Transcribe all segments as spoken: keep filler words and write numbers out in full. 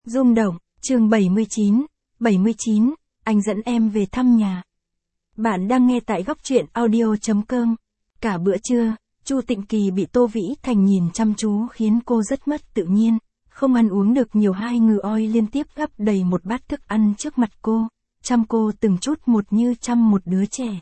Rung động, chương bảy mươi chín, bảy mươi chín, anh dẫn em về thăm nhà. Bạn đang nghe tại góc truyện audio chấm com. Cả bữa trưa, Chu Tịnh Kỳ bị Tô Vĩ Thành nhìn chăm chú khiến cô rất mất tự nhiên, không ăn uống được nhiều, hai ngừ oi liên tiếp gắp đầy một bát thức ăn trước mặt cô, chăm cô từng chút một như chăm một đứa trẻ.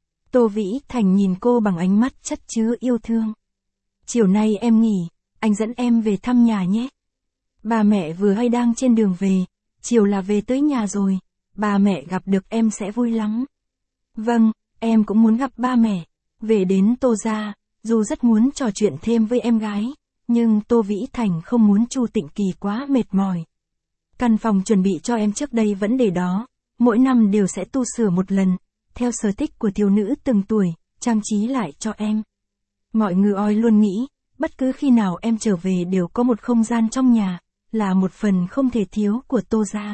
Tô Vĩ Thành nhìn cô bằng ánh mắt chất chứa yêu thương. Chiều nay em nghỉ, anh dẫn em về thăm nhà nhé. Ba mẹ vừa hay đang trên đường về, chiều là về tới nhà rồi, ba mẹ gặp được em sẽ vui lắm. Vâng, em cũng muốn gặp ba mẹ. Về đến Tô gia, dù rất muốn trò chuyện thêm với em gái, nhưng Tô Vĩ Thành không muốn Chu Tịnh Kỳ quá mệt mỏi. Căn phòng chuẩn bị cho em trước đây vẫn để đó, mỗi năm đều sẽ tu sửa một lần, theo sở thích của thiếu nữ từng tuổi, trang trí lại cho em. Mọi người oi luôn nghĩ, bất cứ khi nào em trở về đều có một không gian trong nhà, là một phần không thể thiếu của Tô gia.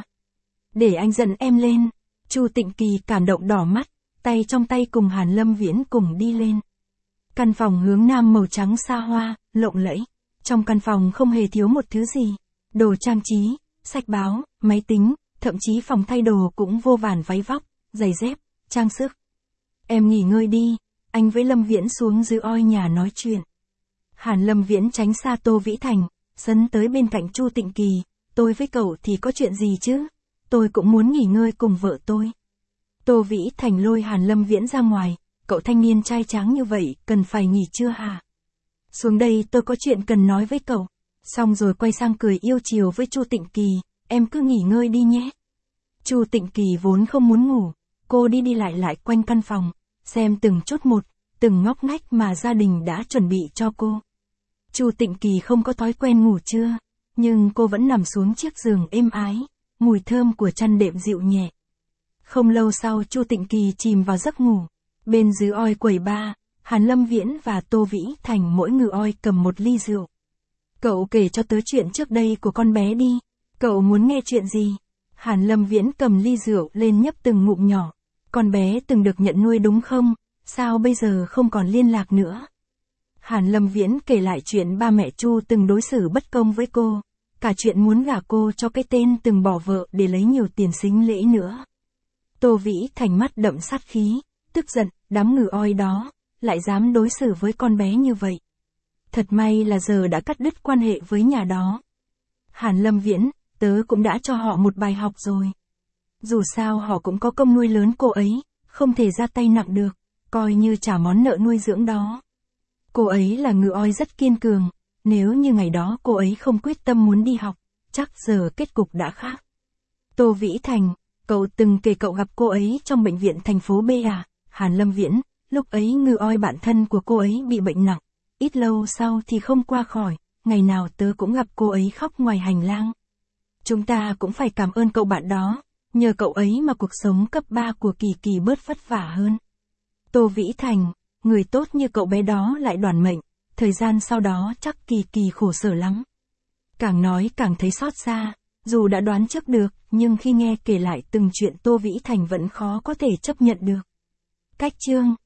Để anh dẫn em lên. Chu Tịnh Kỳ cảm động đỏ mắt, tay trong tay cùng Hàn Lâm Viễn cùng đi lên. Căn phòng hướng nam màu trắng xa hoa, lộng lẫy. Trong căn phòng không hề thiếu một thứ gì. Đồ trang trí, sách báo, máy tính, thậm chí phòng thay đồ cũng vô vàn váy vóc, giày dép, trang sức. Em nghỉ ngơi đi, anh với Lâm Viễn xuống dưới oi nhà nói chuyện. Hàn Lâm Viễn tránh xa Tô Vĩ Thành, sấn tới bên cạnh Chu Tịnh Kỳ, tôi với cậu thì có chuyện gì chứ? Tôi cũng muốn nghỉ ngơi cùng vợ tôi. Tô Vĩ Thành lôi Hàn Lâm Viễn ra ngoài, cậu thanh niên trai tráng như vậy, cần phải nghỉ chưa hả? Xuống đây tôi có chuyện cần nói với cậu. Xong rồi quay sang cười yêu chiều với Chu Tịnh Kỳ, em cứ nghỉ ngơi đi nhé. Chu Tịnh Kỳ vốn không muốn ngủ, cô đi đi lại lại quanh căn phòng, xem từng chút một, từng ngóc ngách mà gia đình đã chuẩn bị cho cô. Chu Tịnh Kỳ không có thói quen ngủ trưa, nhưng cô vẫn nằm xuống chiếc giường êm ái, mùi thơm của chăn đệm dịu nhẹ. Không lâu sau Chu Tịnh Kỳ chìm vào giấc ngủ. Bên dưới oi quầy ba, Hàn Lâm Viễn và Tô Vĩ Thành mỗi người oi cầm một ly rượu. Cậu kể cho tớ chuyện trước đây của con bé đi. Cậu muốn nghe chuyện gì? Hàn Lâm Viễn cầm ly rượu lên nhấp từng ngụm nhỏ. Con bé từng được nhận nuôi đúng không? Sao bây giờ không còn liên lạc nữa? Hàn Lâm Viễn kể lại chuyện ba mẹ Chu từng đối xử bất công với cô, cả chuyện muốn gả cô cho cái tên từng bỏ vợ để lấy nhiều tiền sính lễ nữa. Tô Vĩ Thành mắt đậm sát khí, tức giận, đám ngừ oi đó, lại dám đối xử với con bé như vậy. Thật may là giờ đã cắt đứt quan hệ với nhà đó. Hàn Lâm Viễn, tớ cũng đã cho họ một bài học rồi. Dù sao họ cũng có công nuôi lớn cô ấy, không thể ra tay nặng được, coi như trả món nợ nuôi dưỡng đó. Cô ấy là ngừ oi rất kiên cường, nếu như ngày đó cô ấy không quyết tâm muốn đi học, chắc giờ kết cục đã khác. Tô Vĩ Thành, cậu từng kể cậu gặp cô ấy trong bệnh viện thành phố B à? Hàn Lâm Viễn, lúc ấy ngừ oi bạn thân của cô ấy bị bệnh nặng, ít lâu sau thì không qua khỏi, ngày nào tớ cũng gặp cô ấy khóc ngoài hành lang. Chúng ta cũng phải cảm ơn cậu bạn đó, nhờ cậu ấy mà cuộc sống cấp ba của Kỳ Kỳ bớt vất vả hơn. Tô Vĩ Thành, người tốt như cậu bé đó lại đoản mệnh, thời gian sau đó chắc Kỳ Kỳ khổ sở lắm. Càng nói càng thấy xót xa, dù đã đoán trước được, nhưng khi nghe kể lại từng chuyện Tô Vĩ Thành vẫn khó có thể chấp nhận được. Cách chương